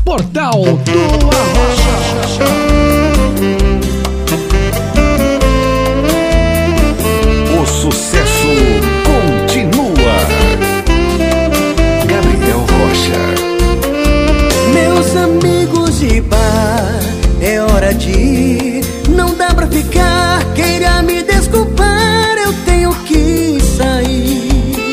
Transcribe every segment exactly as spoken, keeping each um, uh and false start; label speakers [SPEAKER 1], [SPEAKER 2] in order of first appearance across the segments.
[SPEAKER 1] Portal do Arrocha.
[SPEAKER 2] O sucesso continua. Gabriel Rocha.
[SPEAKER 3] Meus amigos de bar, é hora de ir, não dá pra ficar. Queira me desculpar, eu tenho que sair.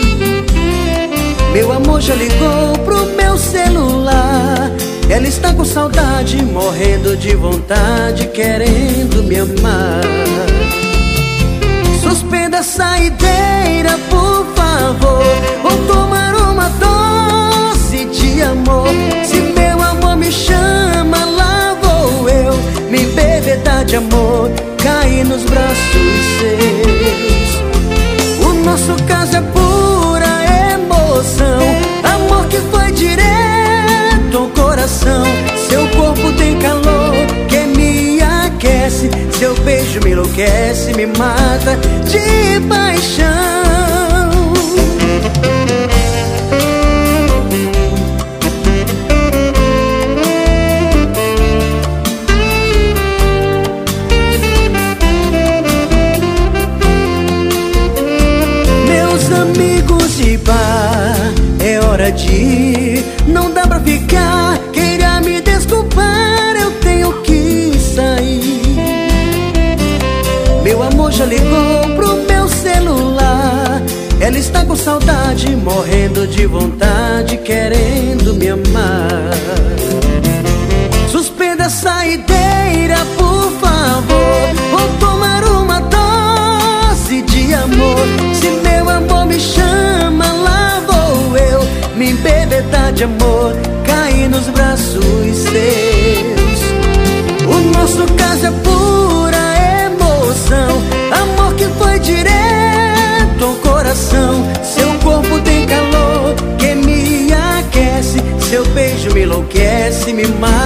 [SPEAKER 3] Meu amor já ligou pro meu celular, ela está com saudade, morrendo de vontade, querendo me amar. Suspenda a saideira, por favor, vou tomar uma dose de amor. Se meu amor me chama, lá vou eu me embebedar de amor, cair nos braços seus. O nosso caso é pura emoção, amor que foi direto ao coração. Seu corpo tem calor que me aquece, seu beijo me enlouquece, me mata de paixão. Meus amigos de bar, é hora de ir, não dá pra ficar. Queira me desculpar, eu tenho que sair. Meu amor já ligou pro meu celular, ela está com saudade, morrendo de vontade, querendo me amar. Suspenda a saideira, por favor, vou tomar uma dose de amor. Se meu amor me chama, lá vou eu me embebedar de amor, cair nos braços seus. O nosso caso é pura emoção, amor que foi direto ao coração. Seu corpo tem calor que me aquece, seu beijo me enlouquece, me mata